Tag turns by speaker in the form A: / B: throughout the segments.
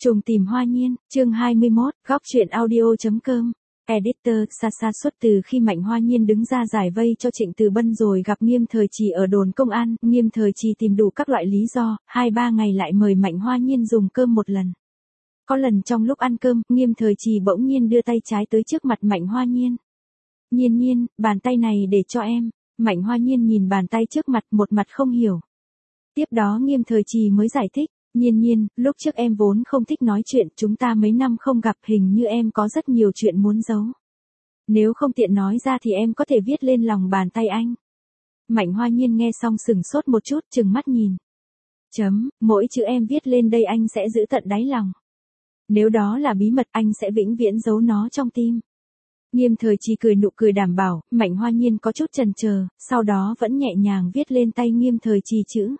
A: Trùng tìm hoa nhiên, chương 21, góc truyện audio.com. Editor, Sasa xuất từ khi Mạnh Hoa Nhiên đứng ra giải vây cho Trịnh Từ Bân rồi gặp Nghiêm Thời Trì ở đồn công an, Nghiêm Thời Trì tìm đủ các loại lý do, 2-3 ngày lại mời Mạnh Hoa Nhiên dùng cơm một lần. Có lần trong lúc ăn cơm, Nghiêm Thời Trì bỗng nhiên đưa tay trái tới trước mặt Mạnh Hoa Nhiên. Nhiên Nhiên, bàn tay này để cho em. Mạnh Hoa Nhiên nhìn bàn tay trước mặt một mặt không hiểu. Tiếp đó Nghiêm Thời Trì mới giải thích. Nhiên Nhiên, lúc trước em vốn không thích nói chuyện, chúng ta mấy năm không gặp, hình như em có rất nhiều chuyện muốn giấu. Nếu không tiện nói ra thì em có thể viết lên lòng bàn tay anh. Mạnh Hoa Nhiên nghe xong sửng sốt một chút, trừng mắt nhìn. Mỗi chữ em viết lên đây anh sẽ giữ tận đáy lòng. Nếu đó là bí mật anh sẽ vĩnh viễn giấu nó trong tim. Nghiêm Thời Trì cười nụ cười đảm bảo, Mạnh Hoa Nhiên có chút chần chờ, sau đó vẫn nhẹ nhàng viết lên tay Nghiêm Thời Trì chữ.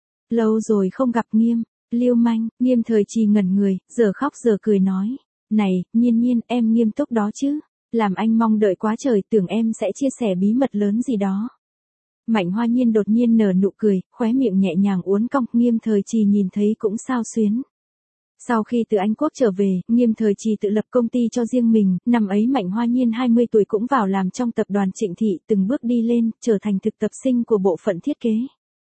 A: Lâu rồi không gặp Nghiêm. Lưu manh. Nghiêm Thời Trì ngẩn người, giờ khóc giờ cười nói. Này, Nhiên Nhiên, em nghiêm túc đó chứ. Làm anh mong đợi quá trời, tưởng em sẽ chia sẻ bí mật lớn gì đó. Mạnh Hoa Nhiên đột nhiên nở nụ cười, khóe miệng nhẹ nhàng uốn cong, Nghiêm Thời Trì nhìn thấy cũng xao xuyến. Sau khi từ Anh Quốc trở về, Nghiêm Thời Trì tự lập công ty cho riêng mình, năm ấy Mạnh Hoa Nhiên 20 tuổi cũng vào làm trong tập đoàn Trịnh Thị, từng bước đi lên, trở thành thực tập sinh của bộ phận thiết kế.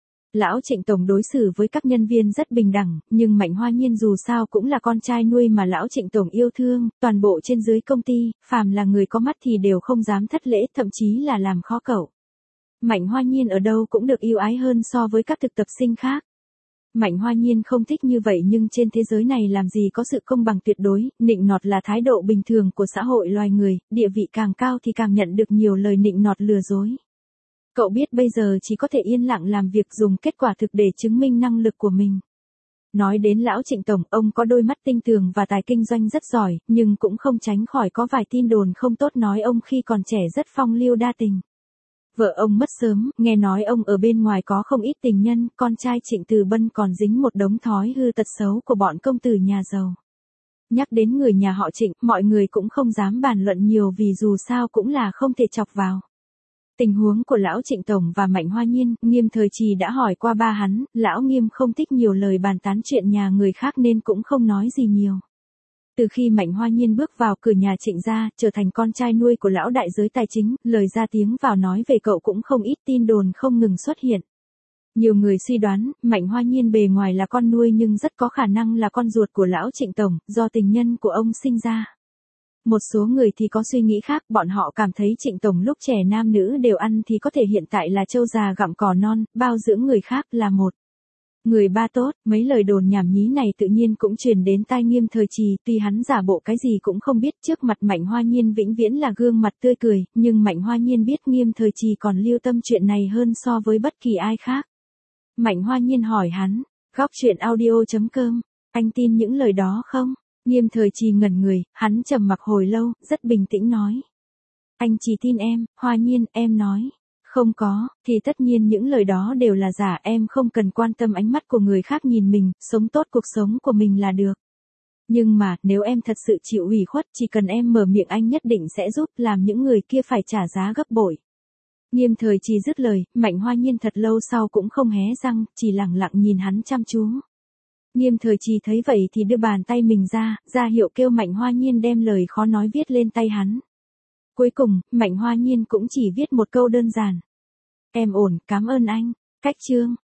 A: Lão Trịnh Tổng đối xử với các nhân viên rất bình đẳng, nhưng Mạnh Hoa Nhiên dù sao cũng là con trai nuôi mà Lão Trịnh Tổng yêu thương, toàn bộ trên dưới công ty, phàm là người có mắt thì đều không dám thất lễ, thậm chí là làm khó cậu. Mạnh Hoa Nhiên ở đâu cũng được yêu ái hơn so với các thực tập sinh khác. Mạnh Hoa Nhiên không thích như vậy nhưng trên thế giới này làm gì có sự công bằng tuyệt đối, nịnh nọt là thái độ bình thường của xã hội loài người, địa vị càng cao thì càng nhận được nhiều lời nịnh nọt lừa dối. Cậu biết bây giờ chỉ có thể yên lặng làm việc dùng kết quả thực để chứng minh năng lực của mình. Nói đến Lão Trịnh Tổng, ông có đôi mắt tinh tường và tài kinh doanh rất giỏi, nhưng cũng không tránh khỏi có vài tin đồn không tốt nói ông khi còn trẻ rất phong lưu đa tình. Vợ ông mất sớm, nghe nói ông ở bên ngoài có không ít tình nhân, con trai Trịnh Từ Bân còn dính một đống thói hư tật xấu của bọn công tử nhà giàu. Nhắc đến người nhà họ Trịnh, mọi người cũng không dám bàn luận nhiều vì dù sao cũng là không thể chọc vào. Tình huống của Lão Trịnh Tổng và Mạnh Hoa Nhiên, Nghiêm Thời Trì đã hỏi qua ba hắn, Lão Nghiêm không thích nhiều lời bàn tán chuyện nhà người khác nên cũng không nói gì nhiều. Từ khi Mạnh Hoa Nhiên bước vào cửa nhà Trịnh gia, trở thành con trai nuôi của Lão đại giới tài chính, lời ra tiếng vào nói về cậu cũng không ít tin đồn không ngừng xuất hiện. Nhiều người suy đoán, Mạnh Hoa Nhiên bề ngoài là con nuôi nhưng rất có khả năng là con ruột của Lão Trịnh Tổng, do tình nhân của ông sinh ra. Một số người thì có suy nghĩ khác, bọn họ cảm thấy Trịnh Tổng lúc trẻ nam nữ đều ăn thì có thể hiện tại là trâu già gặm cỏ non, bao dưỡng người khác là một người ba tốt. Mấy lời đồn nhảm nhí này tự nhiên cũng truyền đến tai Nghiêm Thời Trì, tuy hắn giả bộ cái gì cũng không biết, trước mặt Mạnh Hoa Nhiên vĩnh viễn là gương mặt tươi cười, nhưng Mạnh Hoa Nhiên biết Nghiêm Thời Trì còn lưu tâm chuyện này hơn so với bất kỳ ai khác. Mạnh Hoa Nhiên hỏi hắn, góc truyện audio.com, anh tin những lời đó không? Nghiêm Thời Trì ngẩn người, hắn trầm mặc hồi lâu, rất bình tĩnh nói. Anh chỉ tin em, Hoa Nhiên, em nói. Không có, thì tất nhiên những lời đó đều là giả, em không cần quan tâm ánh mắt của người khác nhìn mình, sống tốt cuộc sống của mình là được. Nhưng mà, nếu em thật sự chịu ủy khuất, chỉ cần em mở miệng anh nhất định sẽ giúp làm những người kia phải trả giá gấp bội. Nghiêm Thời Trì dứt lời, Mạnh Hoa Nhiên thật lâu sau cũng không hé răng, chỉ lặng lặng nhìn hắn chăm chú. Nghiêm Thời Trì thấy vậy thì đưa bàn tay mình ra hiệu kêu Mạnh Hoa Nhiên đem lời khó nói viết lên tay hắn. Cuối cùng, Mạnh Hoa Nhiên cũng chỉ viết một câu đơn giản. Em ổn, cảm ơn anh. Cách chương.